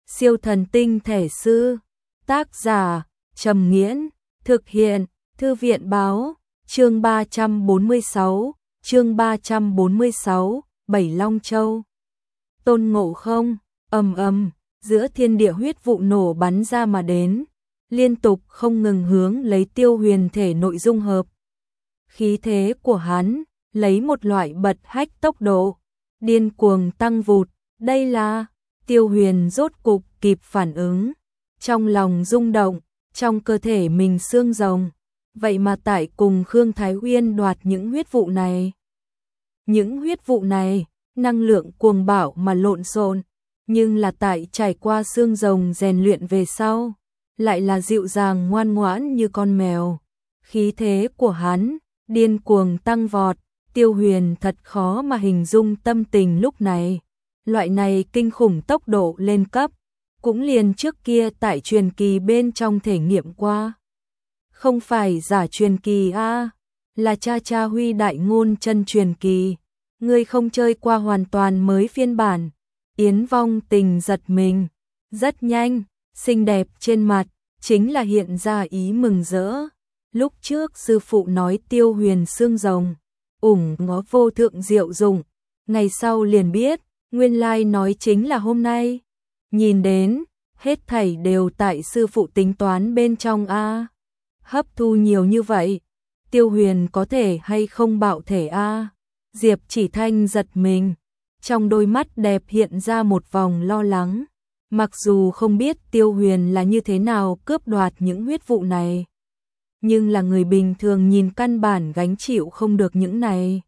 Siêu thần tinh thể sư. Tác giả Trầm Nghiễn. Thực hiện Thư viện Báo. Chương 346, Bảy Long Châu. Tôn Ngộ Không. Ầm ầm, giữa thiên địa huyết vụ nổ bắn ra mà đến, liên tục không ngừng hướng lấy Tiêu Huyền thể nội dung hợp. Khí thế của hắn lấy một loại bật hách tốc độ điên cuồng tăng vụt. Đây là Tiêu Huyền rốt cục kịp phản ứng, trong lòng rung động, trong cơ thể mình xương rồng, vậy mà tại cùng Khương Thái Uyên đoạt những huyết vụ này. Những huyết vụ này, năng lượng cuồng bạo mà lộn xộn, nhưng là tại trải qua xương rồng rèn luyện về sau, lại là dịu dàng ngoan ngoãn như con mèo. Khí thế của hắn điên cuồng tăng vọt, Tiêu Huyền thật khó mà hình dung tâm tình lúc này. Loại này kinh khủng tốc độ lên cấp, cũng liền trước kia tại truyền kỳ bên trong thể nghiệm qua. Không phải giả truyền kỳ a, là cha cha Huy đại ngôn chân truyền kỳ. Ngươi không chơi qua hoàn toàn mới phiên bản. Yến Vong Tình giật mình, rất nhanh, xinh đẹp trên mặt chính là hiện ra ý mừng rỡ. Lúc trước sư phụ nói Tiêu Huyền xương rồng, ngó vô thượng diệu dụng, ngày sau liền biết, nguyên lai nói chính là hôm nay. Nhìn đến, hết thảy đều tại sư phụ tính toán bên trong a. Hấp thu nhiều như vậy, Tiêu Huyền có thể hay không bạo thể a? Diệp Chỉ Thanh giật mình, trong đôi mắt đẹp hiện ra một vòng lo lắng. Mặc dù không biết Tiêu Huyền là như thế nào cướp đoạt những huyết vụ này, nhưng là người bình thường nhìn căn bản gánh chịu không được những này.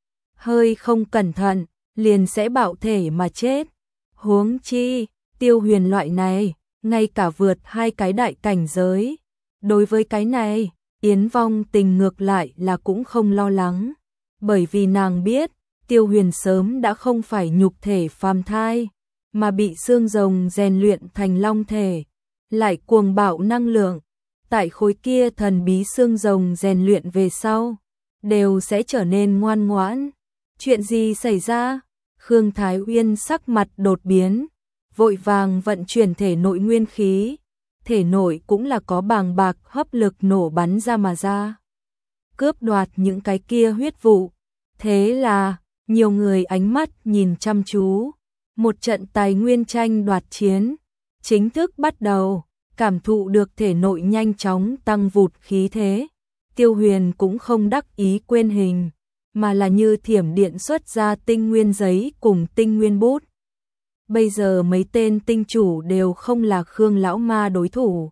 Hơi không cẩn thận, liền sẽ bạo thể mà chết. Huống chi, Tiêu Huyền loại này, ngay cả vượt 2 cái đại cảnh giới. Đối với cái này, Yến Vong Tình ngược lại là cũng không lo lắng. Bởi vì nàng biết, Tiêu Huyền sớm đã không phải nhục thể phàm thai, mà bị xương rồng rèn luyện thành long thể, lại cuồng bạo năng lượng. Tại khối kia thần bí xương rồng rèn luyện về sau, đều sẽ trở nên ngoan ngoãn. Chuyện gì xảy ra? Khương Thái Uyên sắc mặt đột biến, vội vàng vận chuyển thể nội nguyên khí, thể nội cũng là có bàng bạc hấp lực nổ bắn ra mà ra, cướp đoạt những cái kia huyết vụ. Thế là, nhiều người ánh mắt nhìn chăm chú, một trận tài nguyên tranh đoạt chiến chính thức bắt đầu. Cảm thụ được thể nội nhanh chóng tăng vụt khí thế, Tiêu Huyền cũng không đắc ý quên hình, mà là như thiểm điện xuất ra tinh nguyên giấy cùng tinh nguyên bút. Bây giờ mấy tên tinh chủ đều không là Khương lão ma đối thủ,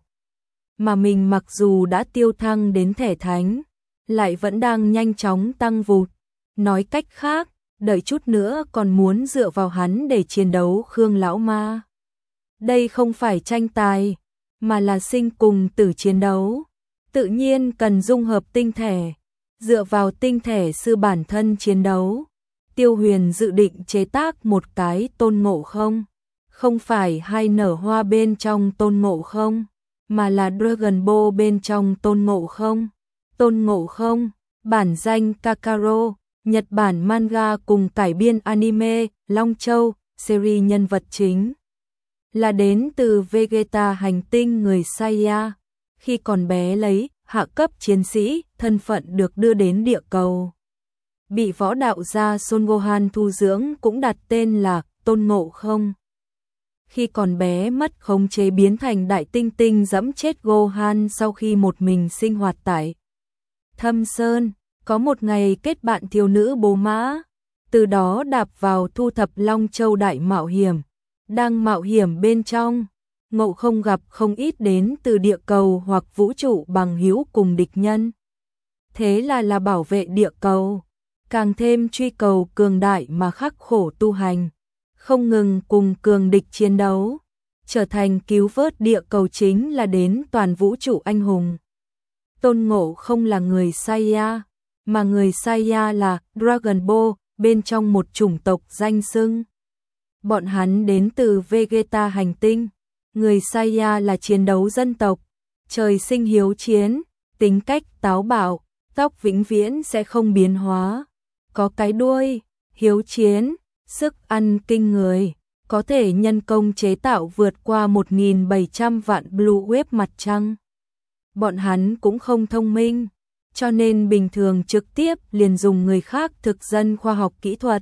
mà mình mặc dù đã tiêu thăng đến thể thánh, lại vẫn đang nhanh chóng tăng vụt. Nói cách khác, đợi chút nữa còn muốn dựa vào hắn để chiến đấu Khương lão ma. Đây không phải tranh tài, mà là sinh cùng tử chiến đấu, tự nhiên cần dung hợp tinh thể, dựa vào tinh thể sư bản thân chiến đấu. Tiêu Huyền dự định chế tác một cái Tôn Ngộ Không, không phải hai nở hoa bên trong Tôn Ngộ Không, mà là Dragon Ball bên trong Tôn Ngộ Không. Tôn Ngộ Không, bản danh Kakarot, Nhật Bản manga cùng cải biên anime, Long Châu, series nhân vật chính là đến từ Vegeta hành tinh người Saiya. Khi còn bé lấy hạ cấp chiến sĩ, thân phận được đưa đến địa cầu. Bị võ đạo gia Son Gohan thu dưỡng cũng đặt tên là Tôn Ngộ Không. Khi còn bé mất khống chế biến thành đại tinh tinh dẫm chết Gohan sau khi một mình sinh hoạt tại Thâm Sơn. Có một ngày kết bạn thiếu nữ bố mã, từ đó đạp vào thu thập Long Châu đại mạo hiểm. Đang mạo hiểm bên trong, Ngộ Không gặp không ít đến từ địa cầu hoặc vũ trụ bằng hữu cùng địch nhân. Thế là bảo vệ địa cầu, càng thêm truy cầu cường đại mà khắc khổ tu hành, không ngừng cùng cường địch chiến đấu, trở thành cứu vớt địa cầu chính là đến toàn vũ trụ anh hùng. Tôn Ngộ Không là người Saiya, mà người Saiya là Dragon Ball bên trong một chủng tộc danh xưng. Bọn hắn đến từ Vegeta hành tinh. Người Saiya là chiến đấu dân tộc, trời sinh hiếu chiến, tính cách táo bạo, tóc vĩnh viễn sẽ không biến hóa, có cái đuôi, hiếu chiến, sức ăn kinh người, có thể nhân công chế tạo vượt qua 1.700 vạn Blue Wave mặt trăng. Bọn hắn cũng không thông minh, cho nên bình thường trực tiếp liền dùng người khác thực dân khoa học kỹ thuật.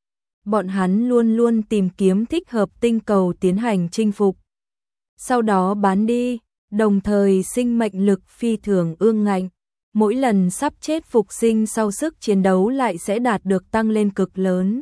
Bọn hắn luôn luôn tìm kiếm thích hợp tinh cầu tiến hành chinh phục. Sau đó bán đi, đồng thời sinh mệnh lực phi thường ương ngạnh. Mỗi lần sắp chết phục sinh sau sức chiến đấu lại sẽ đạt được tăng lên cực lớn.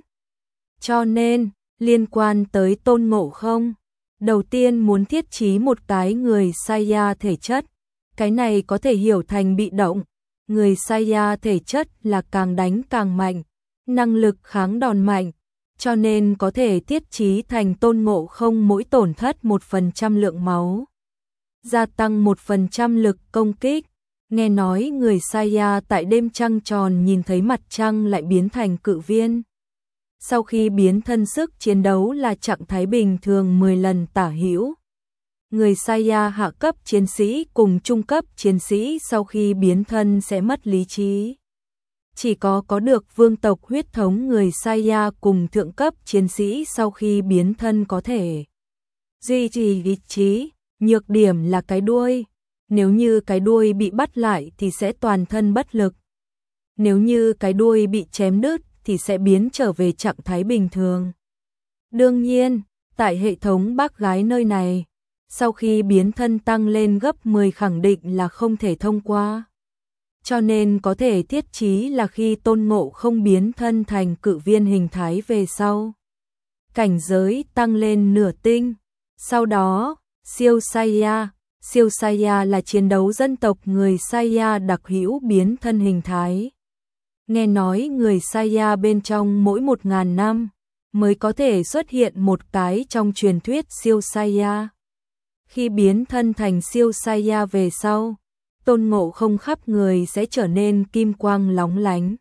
Cho nên, liên quan tới Tôn Ngộ Không, đầu tiên muốn thiết trí một cái người Saiya thể chất. Cái này có thể hiểu thành bị động. Người Saiya thể chất là càng đánh càng mạnh, năng lực kháng đòn mạnh, cho nên có thể thiết trí thành Tôn Ngộ Không mỗi tổn thất 1% lượng máu, gia tăng 1% lực công kích. Nghe nói người Saiya tại đêm trăng tròn nhìn thấy mặt trăng lại biến thành cự viên. Sau khi biến thân sức chiến đấu là trạng thái bình thường 10 lần tả hữu. Người Saiya hạ cấp chiến sĩ cùng trung cấp chiến sĩ sau khi biến thân sẽ mất lý trí. Chỉ có được vương tộc huyết thống người Saiya cùng thượng cấp chiến sĩ sau khi biến thân có thể duy trì lý trí. Nhược điểm là cái đuôi. Nếu như cái đuôi bị bắt lại thì sẽ toàn thân bất lực. Nếu như cái đuôi bị chém đứt thì sẽ biến trở về trạng thái bình thường. Đương nhiên, tại hệ thống bác gái nơi này, sau khi biến thân tăng lên gấp 10 khẳng định là không thể thông qua. Cho nên có thể thiết trí là khi Tôn Ngộ Không biến thân thành cự viên hình thái về sau. Cảnh giới tăng lên nửa tinh. Sau đó, siêu Saiya. Siêu Saiya là chiến đấu dân tộc người Saiya đặc hữu biến thân hình thái. Nghe nói người Saiya bên trong mỗi 1.000 năm mới có thể xuất hiện một cái trong truyền thuyết siêu Saiya. Khi biến thân thành siêu Saiya về sau, Tôn Ngộ Không khắp người sẽ trở nên kim quang lóng lánh.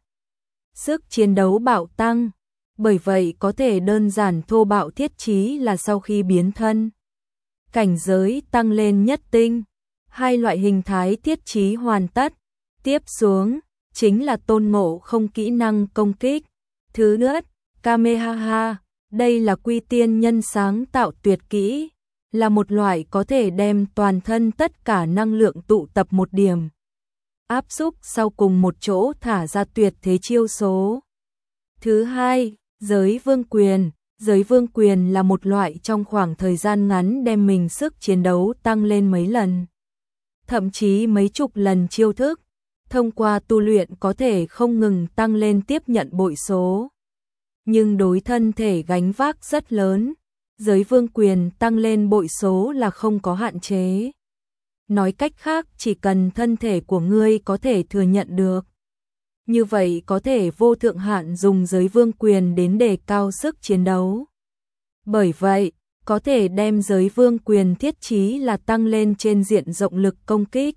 Sức chiến đấu bạo tăng, bởi vậy có thể đơn giản thô bạo thiết trí là sau khi biến thân. Cảnh giới tăng lên nhất tinh, hai loại hình thái thiết trí hoàn tất. Tiếp xuống, chính là Tôn Ngộ Không kỹ năng công kích. Thứ nhất, Kamehameha, đây là Quy Tiên Nhân sáng tạo tuyệt kỹ, là một loại có thể đem toàn thân tất cả năng lượng tụ tập một điểm, áp xúc sau cùng một chỗ thả ra tuyệt thế chiêu số. Thứ hai, Giới Vương Quyền. Giới Vương Quyền là một loại trong khoảng thời gian ngắn đem mình sức chiến đấu tăng lên mấy lần, thậm chí mấy chục lần chiêu thức. Thông qua tu luyện có thể không ngừng tăng lên tiếp nhận bội số. Nhưng đối thân thể gánh vác rất lớn, Giới Vương Quyền tăng lên bội số là không có hạn chế. Nói cách khác, chỉ cần thân thể của ngươi có thể thừa nhận được, như vậy có thể vô thượng hạn dùng Giới Vương Quyền đến đề cao sức chiến đấu. Bởi vậy, có thể đem Giới Vương Quyền thiết trí là tăng lên trên diện rộng lực công kích,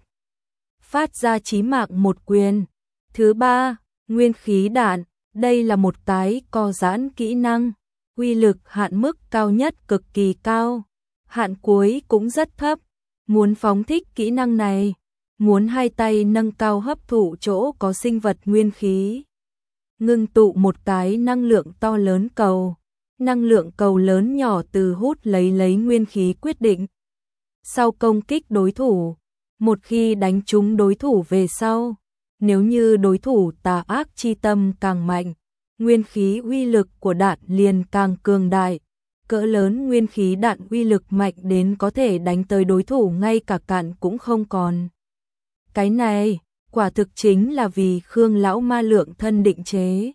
phát ra chí mạng một quyền. Thứ ba, Nguyên khí đạn. Đây là một cái co giãn kỹ năng, uy lực hạn mức cao nhất cực kỳ cao, hạn cuối cũng rất thấp. Muốn phóng thích kỹ năng này, muốn hai tay nâng cao hấp thụ chỗ có sinh vật nguyên khí, ngưng tụ một cái năng lượng to lớn cầu. Năng lượng cầu lớn nhỏ từ hút lấy nguyên khí quyết định. Sau công kích đối thủ, một khi đánh trúng đối thủ về sau, nếu như đối thủ tà ác chi tâm càng mạnh, nguyên khí uy lực của đạn liền càng cường đại. Cỡ lớn nguyên khí đạn uy lực mạnh đến có thể đánh tới đối thủ ngay cả cạn cũng không còn. Cái này, quả thực chính là vì Khương lão ma lượng thân định chế.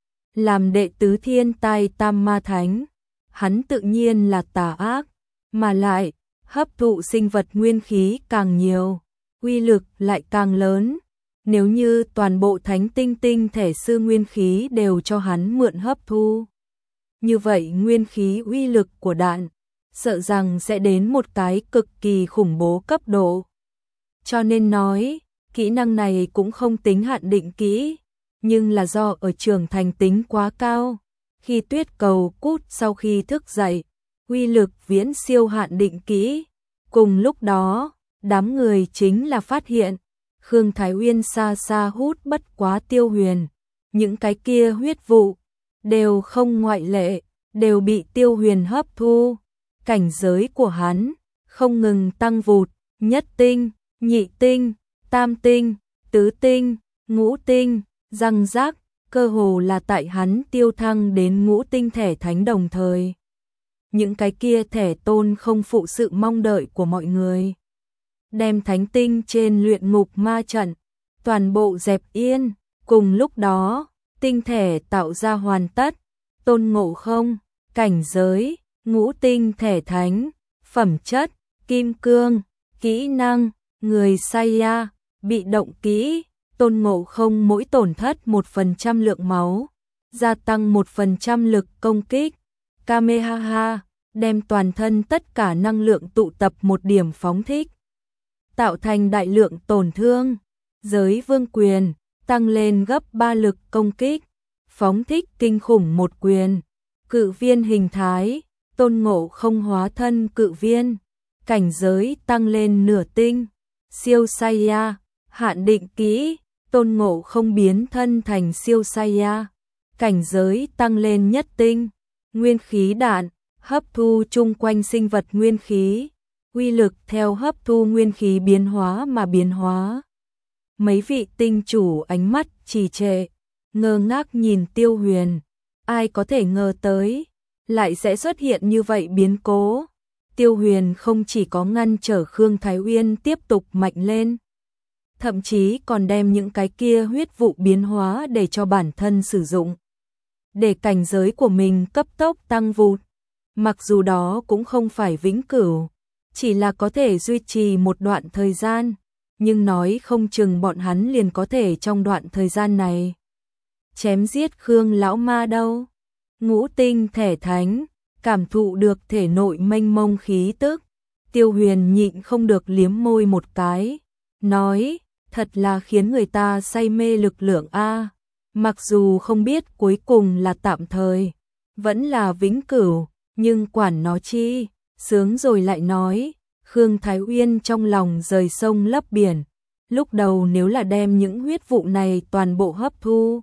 Làm đệ tứ thiên tai tam ma thánh, hắn tự nhiên là tà ác, mà lại hấp thụ sinh vật nguyên khí càng nhiều, uy lực lại càng lớn. Nếu như toàn bộ thánh tinh thể sư nguyên khí đều cho hắn mượn hấp thu, như vậy nguyên khí uy lực của đạn sợ rằng sẽ đến một cái cực kỳ khủng bố cấp độ. Cho nên nói, kỹ năng này cũng không tính hạn định kỹ, nhưng là do ở trưởng thành tính quá cao. Khi tuyết cầu cút sau khi thức dậy, uy lực viễn siêu hạn định kỹ. Cùng lúc đó, đám người chính là phát hiện Khương Thái Uyên xa xa hút bất quá Tiêu Huyền, những cái kia huyết vụ đều không ngoại lệ, đều bị Tiêu Huyền hấp thu. Cảnh giới của hắn không ngừng tăng vụt, nhất tinh, nhị tinh, tam tinh, tứ tinh, ngũ tinh, răng rác, cơ hồ là tại hắn tiêu thăng đến ngũ tinh thể thánh đồng thời. Những cái kia thể tôn không phụ sự mong đợi của mọi người. Đem thánh tinh trên luyện ngục ma trận, toàn bộ dẹp yên, cùng lúc đó, tinh thể tạo ra hoàn tất, Tôn Ngộ Không, cảnh giới, ngũ tinh thể thánh, phẩm chất, kim cương, kỹ năng, người Saiya, bị động kỹ, Tôn Ngộ Không mỗi tổn thất 1% lượng máu, gia tăng 1% lực công kích, Kamehameha, đem toàn thân tất cả năng lượng tụ tập một điểm phóng thích, tạo thành đại lượng tổn thương, giới vương quyền, tăng lên gấp 3 lực công kích, phóng thích kinh khủng một quyền, cự viên hình thái, Tôn Ngộ Không hóa thân cự viên, cảnh giới tăng lên nửa tinh, siêu Saiya, hạn định kỹ, Tôn Ngộ Không biến thân thành siêu Saiya, cảnh giới tăng lên nhất tinh, nguyên khí đạn, hấp thu chung quanh sinh vật nguyên khí, uy lực theo hấp thu nguyên khí biến hóa mà biến hóa. Mấy vị tinh chủ ánh mắt trì trệ, ngơ ngác nhìn Tiêu Huyền, ai có thể ngờ tới, lại sẽ xuất hiện như vậy biến cố. Tiêu Huyền không chỉ có ngăn trở Khương Thái Uyên tiếp tục mạnh lên, thậm chí còn đem những cái kia huyết vụ biến hóa để cho bản thân sử dụng, để cảnh giới của mình cấp tốc tăng vụt. Mặc dù đó cũng không phải vĩnh cửu, chỉ là có thể duy trì một đoạn thời gian, nhưng nói không chừng bọn hắn liền có thể trong đoạn thời gian này chém giết Khương lão ma đâu. Ngũ tinh thể thánh, cảm thụ được thể nội mênh mông khí tức, Tiêu Huyền nhịn không được liếm môi một cái, nói, thật là khiến người ta say mê lực lượng a. Mặc dù không biết cuối cùng là tạm thời, vẫn là vĩnh cửu, nhưng quản nó chi, sướng rồi lại nói. Khương Thái Uyên trong lòng rời sông lấp biển, lúc đầu nếu là đem những huyết vụ này toàn bộ hấp thu,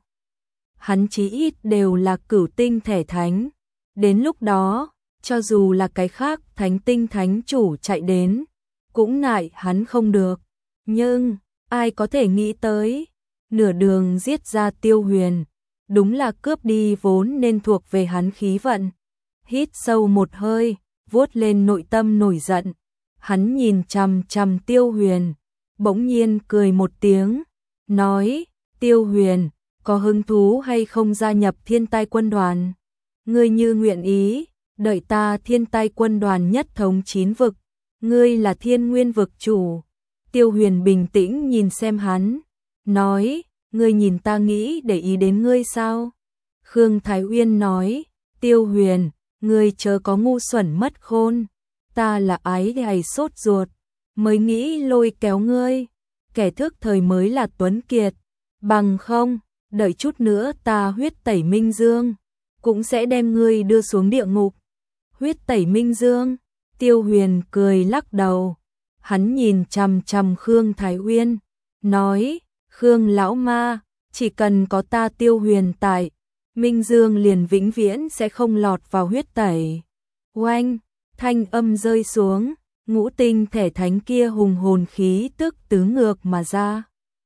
hắn chí ít đều là cửu tinh thể thánh, đến lúc đó, cho dù là cái khác thánh tinh thánh chủ chạy đến, cũng nại hắn không được, nhưng, ai có thể nghĩ tới, nửa đường giết ra Tiêu Huyền, đúng là cướp đi vốn nên thuộc về hắn khí vận. Hít sâu một hơi, vuốt lên nội tâm nổi giận. Hắn nhìn chằm chằm Tiêu Huyền, bỗng nhiên cười một tiếng, nói, Tiêu Huyền, có hứng thú hay không gia nhập Thiên Tai quân đoàn? Ngươi như nguyện ý, đợi ta Thiên Tai quân đoàn nhất thống 9 vực, ngươi là Thiên Nguyên vực chủ. Tiêu Huyền bình tĩnh nhìn xem hắn, nói, ngươi nhìn ta nghĩ để ý đến ngươi sao? Khương Thái Uyên nói, Tiêu Huyền, ngươi chớ có ngu xuẩn mất khôn. Ta là ái hay sốt ruột, mới nghĩ lôi kéo ngươi, kẻ thức thời mới là tuấn kiệt, bằng không, đợi chút nữa ta huyết tẩy Minh Dương, cũng sẽ đem ngươi đưa xuống địa ngục. Huyết tẩy Minh Dương, Tiêu Huyền cười lắc đầu, hắn nhìn chằm chằm Khương Thái Uyên, nói, Khương lão ma, chỉ cần có ta Tiêu Huyền tại, Minh Dương liền vĩnh viễn sẽ không lọt vào huyết tẩy. Oanh! Thanh âm rơi xuống, ngũ tinh thể thánh kia hùng hồn khí tức tứ ngược mà ra,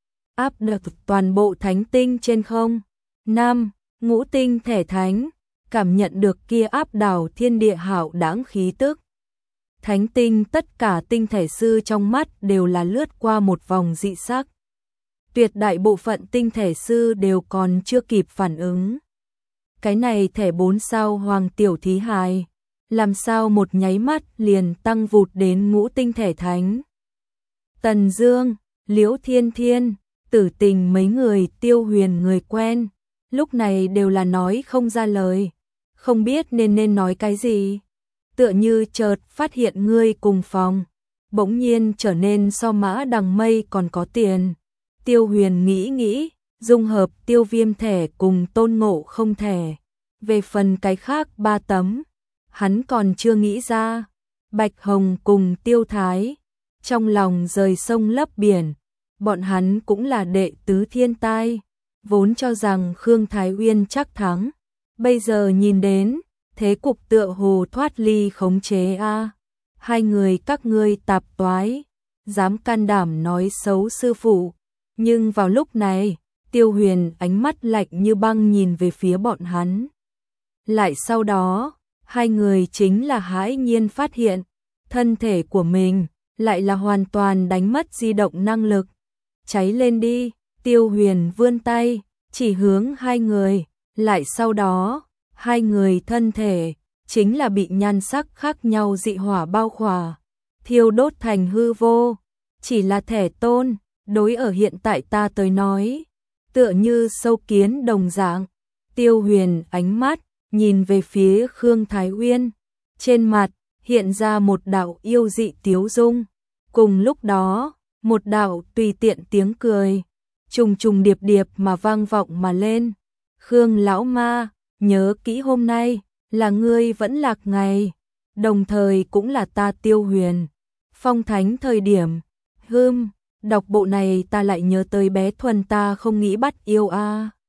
áp được toàn bộ thánh tinh trên không. Năm, ngũ tinh thể thánh, cảm nhận được kia áp đảo thiên địa hạo đãng khí tức. Thánh tinh tất cả tinh thể sư trong mắt đều là lướt qua một vòng dị sắc. Tuyệt đại bộ phận tinh thể sư đều còn chưa kịp phản ứng. Cái này thể 4 sao hoàng tiểu thí hài, làm sao một nháy mắt liền tăng vụt đến ngũ tinh thể thánh. Tần Dương, Liễu Thiên Thiên, Tử Tình mấy người Tiêu Huyền người quen, lúc này đều là nói không ra lời, không biết nên nói cái gì. Tựa như chợt phát hiện ngươi cùng phòng, bỗng nhiên trở nên so Mã Đằng Mây còn có tiền. Tiêu Huyền nghĩ, dung hợp Tiêu Viêm thẻ cùng Tôn Ngộ Không thẻ. Về phần cái khác 3 tấm, hắn còn chưa nghĩ ra. Bạch Hồng cùng Tiêu Thái, trong lòng rời sông lấp biển, bọn hắn cũng là đệ tứ thiên tai, vốn cho rằng Khương Thái Uyên chắc thắng, bây giờ nhìn đến, thế cục tựa hồ thoát ly khống chế a. Hai người các ngươi tạp toái, dám can đảm nói xấu sư phụ. Nhưng vào lúc này, Tiêu Huyền ánh mắt lạnh như băng nhìn về phía bọn hắn. Lại sau đó, hai người chính là hãi nhiên phát hiện, thân thể của mình lại là hoàn toàn đánh mất di động năng lực. Cháy lên đi, Tiêu Huyền vươn tay, chỉ hướng hai người, lại sau đó, hai người thân thể chính là bị nhan sắc khác nhau dị hỏa bao khỏa, thiêu đốt thành hư vô. Chỉ là thể tôn, đối ở hiện tại ta tới nói, tựa như sâu kiến đồng dạng. Tiêu Huyền ánh mắt nhìn về phía Khương Thái Uyên, trên mặt hiện ra một đạo yêu dị tiếu dung. Cùng lúc đó, một đạo tùy tiện tiếng cười trùng trùng điệp điệp mà vang vọng mà lên. Khương lão ma, nhớ kỹ hôm nay là ngươi vẫn lạc ngày, đồng thời cũng là ta Tiêu Huyền phong thánh thời điểm. Đọc bộ này ta lại nhớ tới bé Thuần, ta không nghĩ bắt yêu a.